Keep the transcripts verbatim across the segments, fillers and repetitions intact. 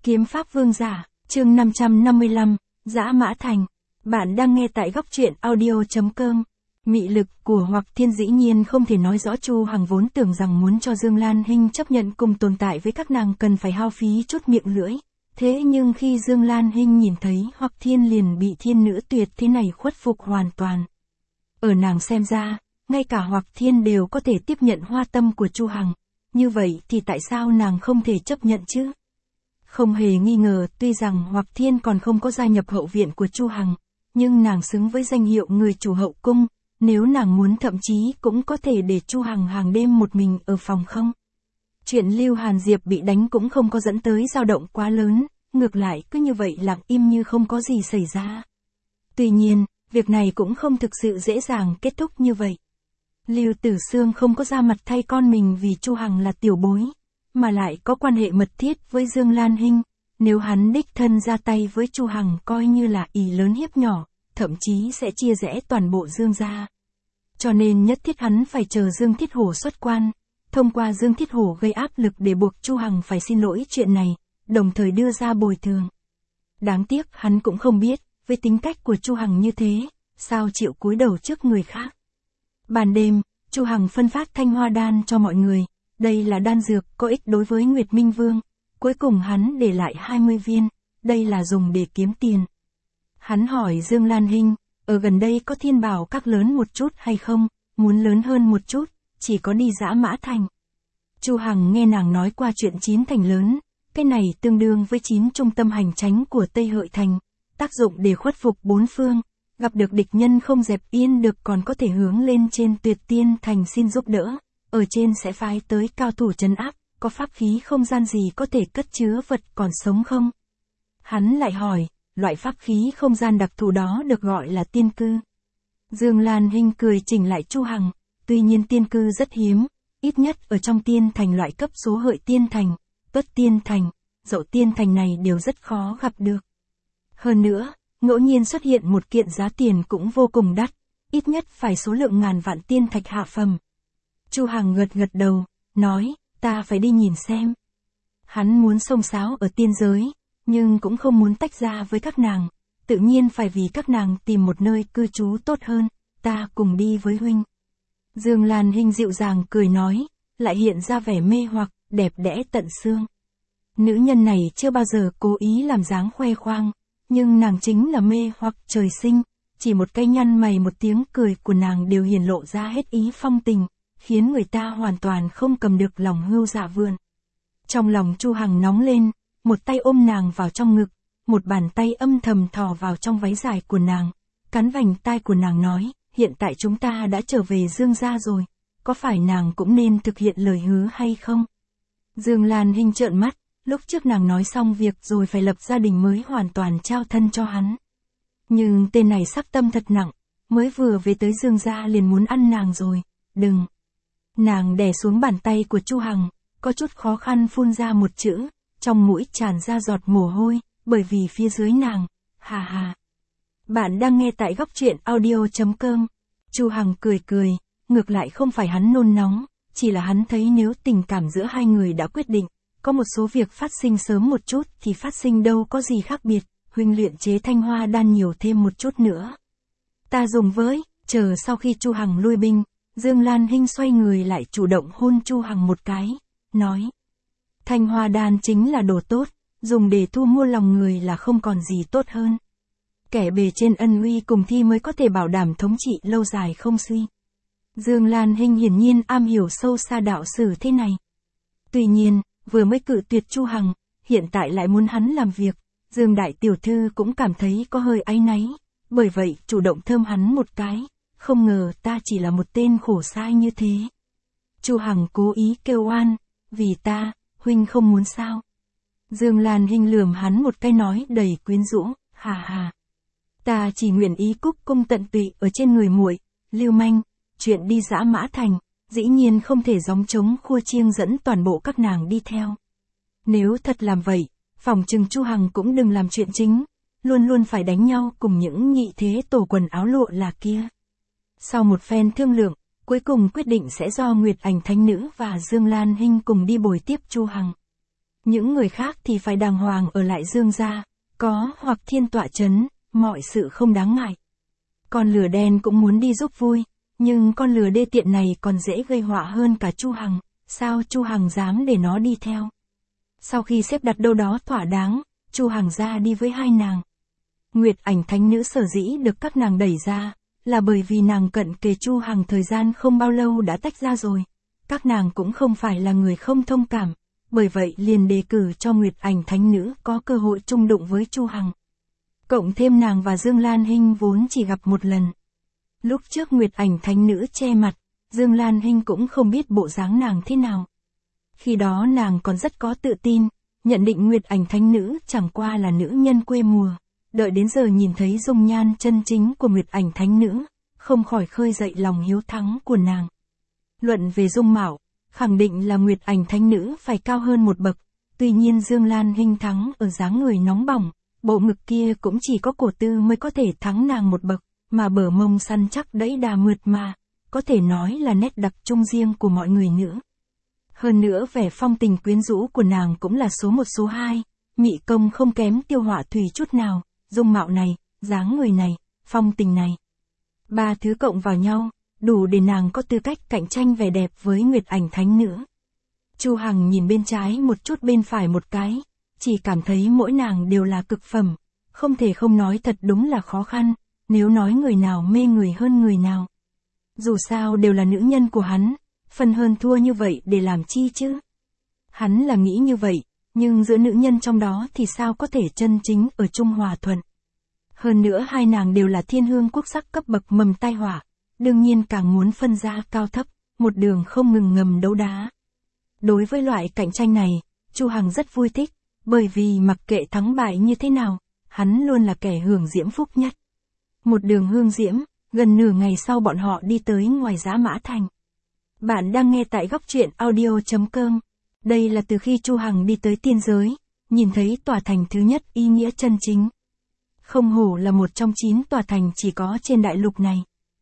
Kiếm pháp vương giả, chương năm trăm năm mươi lăm, Dã Mã Thành. Bạn đang nghe tại góc truyện audio chấm com. Mị lực của Hoặc Thiên dĩ nhiên không thể nói rõ. Chu Hằng vốn tưởng rằng muốn cho Dương Lan Hinh chấp nhận cùng tồn tại với các nàng cần phải hao phí chút miệng lưỡi. Thế nhưng khi Dương Lan Hinh nhìn thấy Hoặc Thiên liền bị thiên nữ tuyệt thế này khuất phục hoàn toàn. Ở nàng xem ra, ngay cả Hoặc Thiên đều có thể tiếp nhận hoa tâm của Chu Hằng. Như vậy thì tại sao nàng không thể chấp nhận chứ? Không hề nghi ngờ, tuy rằng Hoặc Thiên còn không có gia nhập hậu viện của Chu Hằng, nhưng nàng xứng với danh hiệu người chủ hậu cung, nếu nàng muốn thậm chí cũng có thể để Chu Hằng hàng đêm một mình ở phòng không. Chuyện Lưu Hàn Diệp bị đánh cũng không có dẫn tới dao động quá lớn, ngược lại cứ như vậy lặng im như không có gì xảy ra. Tuy nhiên, việc này cũng không thực sự dễ dàng kết thúc như vậy. Lưu Tử Xương không có ra mặt thay con mình vì Chu Hằng là tiểu bối, mà lại có quan hệ mật thiết với Dương Lan Hinh, nếu hắn đích thân ra tay với Chu Hằng coi như là ỷ lớn hiếp nhỏ, thậm chí sẽ chia rẽ toàn bộ Dương gia. Cho nên nhất thiết hắn phải chờ Dương Thiết Hổ xuất quan, thông qua Dương Thiết Hổ gây áp lực để buộc Chu Hằng phải xin lỗi chuyện này, đồng thời đưa ra bồi thường. Đáng tiếc hắn cũng không biết, với tính cách của Chu Hằng như thế, sao chịu cúi đầu trước người khác. Ban đêm, Chu Hằng phân phát thanh hoa đan cho mọi người, đây là đan dược có ích đối với Nguyệt Minh Vương, cuối cùng hắn để lại hai mươi viên, đây là dùng để kiếm tiền. Hắn hỏi Dương Lan Hinh, ở gần đây có thiên bảo các lớn một chút hay không, muốn lớn hơn một chút, chỉ có đi Dã Mã Thành. Chu Hằng nghe nàng nói qua chuyện chín thành lớn, cái này tương đương với chín trung tâm hành chánh của Tây Hợi Thành, tác dụng để khuất phục bốn phương, gặp được địch nhân không dẹp yên được còn có thể hướng lên trên Tuyệt Tiên Thành xin giúp đỡ, ở trên sẽ phái tới cao thủ trấn áp, có pháp khí không gian gì có thể cất chứa vật còn sống không? Hắn lại hỏi, loại pháp khí không gian đặc thù đó được gọi là tiên cư. Dương Lan Hinh cười chỉnh lại Chu Hằng, tuy nhiên tiên cư rất hiếm, ít nhất ở trong tiên thành loại cấp số Hợi Tiên Thành, Tuất Tiên Thành, Dậu Tiên Thành này đều rất khó gặp được. Hơn nữa, ngẫu nhiên xuất hiện một kiện giá tiền cũng vô cùng đắt, ít nhất phải số lượng ngàn vạn tiên thạch hạ phẩm. Chu Hằng gật gật đầu, nói, ta phải đi nhìn xem. Hắn muốn xông xáo ở tiên giới, nhưng cũng không muốn tách ra với các nàng, tự nhiên phải vì các nàng tìm một nơi cư trú tốt hơn, ta cùng đi với huynh. Dương Lan Hinh dịu dàng cười nói, lại hiện ra vẻ mê hoặc, đẹp đẽ tận xương. Nữ nhân này chưa bao giờ cố ý làm dáng khoe khoang, nhưng nàng chính là mê hoặc trời sinh, chỉ một cái nhăn mày một tiếng cười của nàng đều hiển lộ ra hết ý phong tình, khiến người ta hoàn toàn không cầm được lòng hưu dạ vườn. Trong lòng Chu Hằng nóng lên, một tay ôm nàng vào trong ngực, một bàn tay âm thầm thò vào trong váy dài của nàng, cắn vành tai của nàng nói, hiện tại chúng ta đã trở về Dương gia rồi, có phải nàng cũng nên thực hiện lời hứa hay không? Dương Lan Hinh trợn mắt, lúc trước nàng nói xong việc rồi phải lập gia đình mới hoàn toàn trao thân cho hắn. Nhưng tên này sắc tâm thật nặng, mới vừa về tới Dương gia liền muốn ăn nàng rồi, đừng. Nàng đè xuống bàn tay của Chu Hằng, có chút khó khăn phun ra một chữ, trong mũi tràn ra giọt mồ hôi, bởi vì phía dưới nàng, hà hà. Bạn đang nghe tại góc truyện audio chấm com. Chu Hằng cười cười, ngược lại không phải hắn nôn nóng, chỉ là hắn thấy nếu tình cảm giữa hai người đã quyết định, có một số việc phát sinh sớm một chút thì phát sinh đâu có gì khác biệt, huynh luyện chế thanh hoa đan nhiều thêm một chút nữa. Ta dùng với, chờ sau khi Chu Hằng lui binh, Dương Lan Hinh xoay người lại chủ động hôn Chu Hằng một cái, nói. Thanh hoa đan chính là đồ tốt, dùng để thu mua lòng người là không còn gì tốt hơn. Kẻ bề trên ân uy cùng thi mới có thể bảo đảm thống trị lâu dài không suy. Dương Lan Hinh hiển nhiên am hiểu sâu xa đạo sử thế này. Tuy nhiên, vừa mới cự tuyệt Chu Hằng, hiện tại lại muốn hắn làm việc, Dương đại tiểu thư cũng cảm thấy có hơi áy náy, bởi vậy chủ động thơm hắn một cái, không ngờ ta chỉ là một tên khổ sai như thế. Chu Hằng cố ý kêu oan, vì ta, huynh không muốn sao? Dương Lan Hinh lườm hắn một cái nói đầy quyến rũ, hà hà. Ta chỉ nguyện ý cúc cung tận tụy ở trên người muội, lưu manh, chuyện đi Dã Mã Thành, dĩ nhiên không thể gióng trống khua chiêng dẫn toàn bộ các nàng đi theo. Nếu thật làm vậy, phòng trừng Chu Hằng cũng đừng làm chuyện chính, luôn luôn phải đánh nhau cùng những nhị thế tổ quần áo lụa là kia. Sau một phen thương lượng, cuối cùng quyết định sẽ do Nguyệt Ảnh Thánh Nữ và Dương Lan Hinh cùng đi bồi tiếp Chu Hằng. Những người khác thì phải đàng hoàng ở lại Dương gia, có hoặc thiên tọa chấn, mọi sự không đáng ngại. Con lừa đen cũng muốn đi giúp vui, nhưng con lừa đê tiện này còn dễ gây họa hơn cả Chu Hằng, sao Chu Hằng dám để nó đi theo. Sau khi xếp đặt đâu đó thỏa đáng, Chu Hằng ra đi với hai nàng. Nguyệt Ảnh thánh nữ sở dĩ được các nàng đẩy ra, là bởi vì nàng cận kề Chu Hằng thời gian không bao lâu đã tách ra rồi. Các nàng cũng không phải là người không thông cảm, bởi vậy liền đề cử cho Nguyệt Ảnh thánh nữ có cơ hội chung đụng với Chu Hằng. Cộng thêm nàng và Dương Lan Hinh vốn chỉ gặp một lần. Lúc trước Nguyệt Ảnh thánh nữ che mặt, Dương Lan Hinh cũng không biết bộ dáng nàng thế nào. Khi đó nàng còn rất có tự tin, nhận định Nguyệt Ảnh thánh nữ chẳng qua là nữ nhân quê mùa. Đợi đến giờ nhìn thấy dung nhan chân chính của Nguyệt Ảnh thánh nữ, không khỏi khơi dậy lòng hiếu thắng của nàng. Luận về dung mạo, khẳng định là Nguyệt Ảnh thánh nữ phải cao hơn một bậc, tuy nhiên Dương Lan Hinh thắng ở dáng người nóng bỏng, bộ ngực kia cũng chỉ có cổ tư mới có thể thắng nàng một bậc, mà bờ mông săn chắc đẫy đà mượt mà, có thể nói là nét đặc trưng riêng của mọi người nữ. Hơn nữa vẻ phong tình quyến rũ của nàng cũng là số một số hai, mị công không kém Tiêu Họa Thủy chút nào, dung mạo này, dáng người này, phong tình này. Ba thứ cộng vào nhau, đủ để nàng có tư cách cạnh tranh vẻ đẹp với Nguyệt Ảnh thánh nữ. Chu Hằng nhìn bên trái một chút bên phải một cái, chỉ cảm thấy mỗi nàng đều là cực phẩm, không thể không nói thật đúng là khó khăn, nếu nói người nào mê người hơn người nào. Dù sao đều là nữ nhân của hắn, phần hơn thua như vậy để làm chi chứ? Hắn là nghĩ như vậy, nhưng giữa nữ nhân trong đó thì sao có thể chân chính ở chung hòa thuận. Hơn nữa hai nàng đều là thiên hương quốc sắc cấp bậc mầm tai họa, đương nhiên càng muốn phân ra cao thấp, một đường không ngừng ngầm đấu đá. Đối với loại cạnh tranh này, Chu Hằng rất vui thích, bởi vì mặc kệ thắng bại như thế nào, hắn luôn là kẻ hưởng diễm phúc nhất. Một đường hương diễm, gần nửa ngày sau bọn họ đi tới ngoài Dã Mã Thành. Bạn đang nghe tại góc truyện audio chấm com. Đây là từ khi Chu Hằng đi tới tiên giới, nhìn thấy tòa thành thứ nhất ý nghĩa chân chính. Không hổ là một trong chín tòa thành chỉ có trên đại lục này.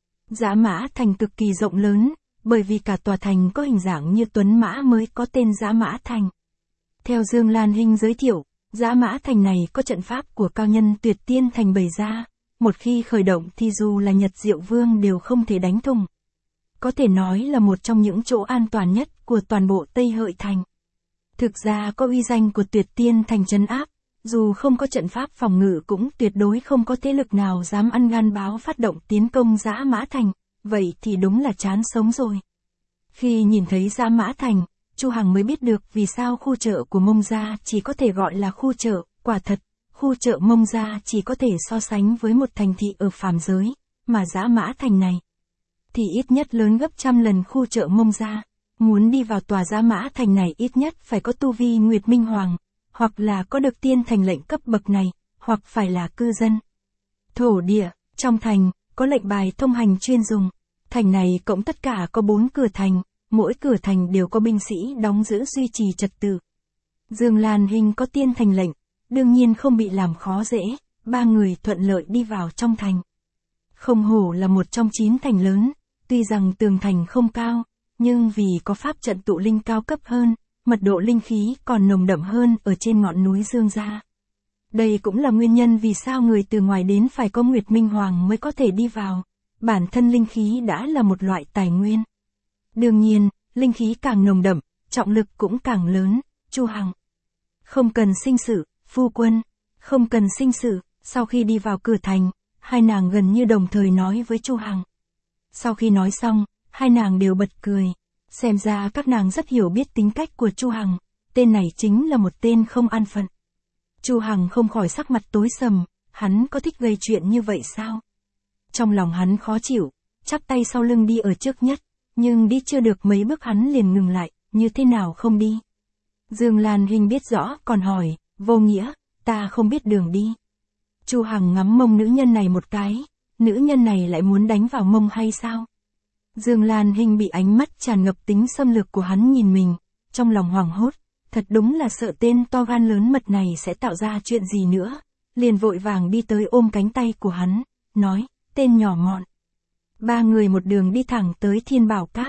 Dã Mã Thành cực kỳ rộng lớn, bởi vì cả tòa thành có hình dạng như tuấn mã mới có tên Dã Mã Thành. Theo Dương Lan Hinh giới thiệu, Dã Mã Thành này có trận pháp của cao nhân Tuyệt Tiên Thành bày ra, một khi khởi động thì dù là Nhật Diệu Vương đều không thể đánh thủng. Có thể nói là một trong những chỗ an toàn nhất của toàn bộ Tây Hợi Thành. Thực ra có uy danh của Tuyệt Tiên Thành trấn áp, dù không có trận pháp phòng ngự cũng tuyệt đối không có thế lực nào dám ăn gan báo phát động tiến công Dã Mã Thành, vậy thì đúng là chán sống rồi. Khi nhìn thấy Dã Mã Thành, Chu Hằng mới biết được vì sao khu chợ của Mông Gia chỉ có thể gọi là khu chợ, quả thật, khu chợ Mông Gia chỉ có thể so sánh với một thành thị ở phàm giới, mà Dã Mã Thành này thì ít nhất lớn gấp trăm lần khu chợ Mông Gia. Muốn đi vào tòa Dã Mã Thành này ít nhất phải có tu vi Nguyệt Minh Hoàng, hoặc là có được tiên thành lệnh cấp bậc này, hoặc phải là cư dân. Thổ địa, trong thành, có lệnh bài thông hành chuyên dùng. Thành này cộng tất cả có bốn cửa thành, mỗi cửa thành đều có binh sĩ đóng giữ duy trì trật tự. Dương Lan Hinh có tiên thành lệnh, đương nhiên không bị làm khó dễ, ba người thuận lợi đi vào trong thành. Không hổ là một trong chín thành lớn, tuy rằng tường thành không cao, nhưng vì có pháp trận tụ linh cao cấp hơn, mật độ linh khí còn nồng đậm hơn ở trên ngọn núi Dương gia. Đây cũng là nguyên nhân vì sao người từ ngoài đến phải có Nguyệt Minh Hoàng mới có thể đi vào. Bản thân linh khí đã là một loại tài nguyên. Đương nhiên, linh khí càng nồng đậm, trọng lực cũng càng lớn. Chu Hằng không cần sinh sự, phu quân, không cần sinh sự. Sau khi đi vào cửa thành, hai nàng gần như đồng thời nói với Chu Hằng. Sau khi nói xong, hai nàng đều bật cười. Xem ra các nàng rất hiểu biết tính cách của Chu Hằng, tên này chính là một tên không an phận. Chu Hằng không khỏi sắc mặt tối sầm, hắn có thích gây chuyện như vậy sao? Trong lòng hắn khó chịu, chắp tay sau lưng đi ở trước nhất, nhưng đi chưa được mấy bước hắn liền ngừng lại, như thế nào không đi? Dương Lan Hinh biết rõ, còn hỏi, vô nghĩa, ta không biết đường đi. Chu Hằng ngắm mông nữ nhân này một cái, nữ nhân này lại muốn đánh vào mông hay sao? Dương Lan Hinh bị ánh mắt tràn ngập tính xâm lược của hắn nhìn mình, trong lòng hoảng hốt, thật đúng là sợ tên to gan lớn mật này sẽ tạo ra chuyện gì nữa, liền vội vàng đi tới ôm cánh tay của hắn, nói, tên nhỏ mọn. Ba người một đường đi thẳng tới Thiên Bảo Các,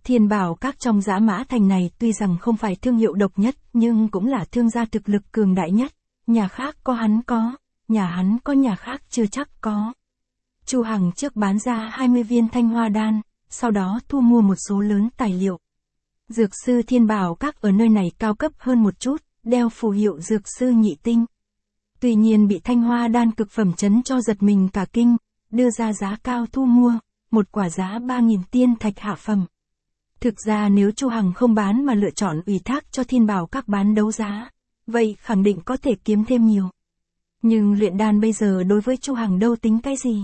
Thiên Bảo Các trong Dã Mã Thành này tuy rằng không phải thương hiệu độc nhất nhưng cũng là thương gia thực lực cường đại nhất, nhà khác có hắn có, nhà hắn có nhà khác chưa chắc có. Chu Hằng trước bán ra hai mươi viên thanh hoa đan, sau đó thu mua một số lớn tài liệu. Dược sư Thiên Bảo Các ở nơi này cao cấp hơn một chút, đeo phù hiệu dược sư nhị tinh. Tuy nhiên bị thanh hoa đan cực phẩm chấn cho giật mình cả kinh, đưa ra giá cao thu mua, một quả giá ba nghìn tiên thạch hạ phẩm. Thực ra nếu Chu Hằng không bán mà lựa chọn ủy thác cho Thiên Bảo Các bán đấu giá, vậy khẳng định có thể kiếm thêm nhiều. Nhưng luyện đan bây giờ đối với Chu Hằng đâu tính cái gì.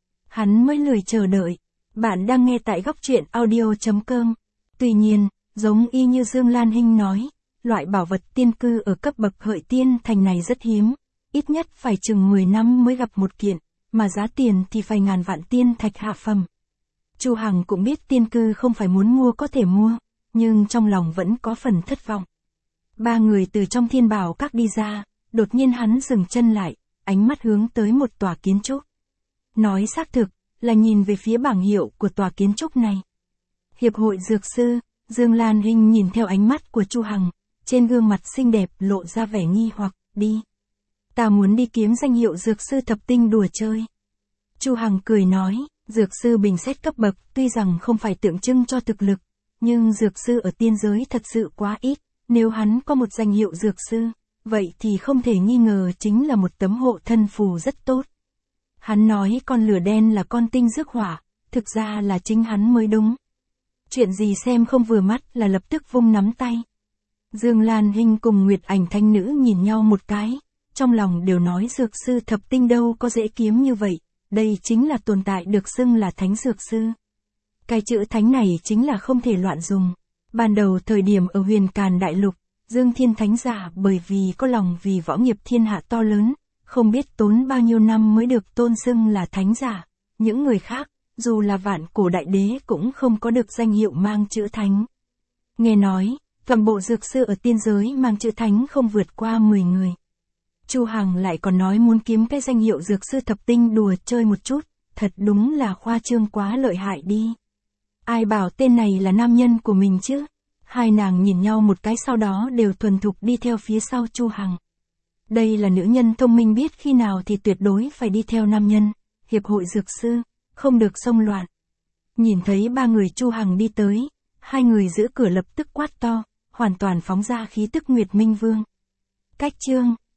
Hắn mới lười chờ đợi. Bạn đang nghe tại góc truyện audio chấm com. Tuy nhiên, giống y như Dương Lan Hinh nói, loại bảo vật tiên cư ở cấp bậc Hợi Tiên Thành này rất hiếm, ít nhất phải chừng mười năm mới gặp một kiện, mà giá tiền thì phải ngàn vạn tiên thạch hạ phẩm. Chu Hằng cũng biết tiên cư không phải muốn mua có thể mua, nhưng trong lòng vẫn có phần thất vọng. Ba người từ trong Thiên Bảo Các đi ra, đột nhiên hắn dừng chân lại, ánh mắt hướng tới một tòa kiến trúc. Nói xác thực, là nhìn về phía bảng hiệu của tòa kiến trúc này. Hiệp hội Dược Sư, Dương Lan Hinh nhìn theo ánh mắt của Chu Hằng, trên gương mặt xinh đẹp lộ ra vẻ nghi hoặc, đi. Ta muốn đi kiếm danh hiệu Dược Sư thập tinh đùa chơi. Chu Hằng cười nói, Dược Sư bình xét cấp bậc tuy rằng không phải tượng trưng cho thực lực, nhưng Dược Sư ở tiên giới thật sự quá ít, nếu hắn có một danh hiệu Dược Sư, vậy thì không thể nghi ngờ chính là một tấm hộ thân phù rất tốt. Hắn nói con lửa đen là con tinh rước hỏa, thực ra là chính hắn mới đúng. Chuyện gì xem không vừa mắt là lập tức vung nắm tay. Dương Lan Hinh cùng Nguyệt Ảnh Thanh Nữ nhìn nhau một cái, trong lòng đều nói Dược Sư thập tinh đâu có dễ kiếm như vậy, đây chính là tồn tại được xưng là Thánh Dược Sư. Cái chữ thánh này chính là không thể loạn dùng. Ban đầu thời điểm ở Huyền Càn Đại Lục, Dương Thiên Thánh Giả bởi vì có lòng vì võ nghiệp thiên hạ to lớn, không biết tốn bao nhiêu năm mới được tôn xưng là Thánh Giả. Những người khác, dù là vạn cổ đại đế cũng không có được danh hiệu mang chữ Thánh. Nghe nói, toàn bộ dược sư ở tiên giới mang chữ Thánh không vượt qua mười người. Chu Hằng lại còn nói muốn kiếm cái danh hiệu Dược Sư thập tinh đùa chơi một chút, thật đúng là khoa trương quá lợi hại đi. Ai bảo tên này là nam nhân của mình chứ? Hai nàng nhìn nhau một cái sau đó đều thuần thục đi theo phía sau Chu Hằng. Đây là nữ nhân thông minh biết khi nào thì tuyệt đối phải đi theo nam nhân, hiệp hội dược sư, không được xông loạn. Nhìn thấy ba người Chu Hằng đi tới, hai người giữ cửa lập tức quát to, hoàn toàn phóng ra khí tức Nguyệt Minh Vương. Cách chương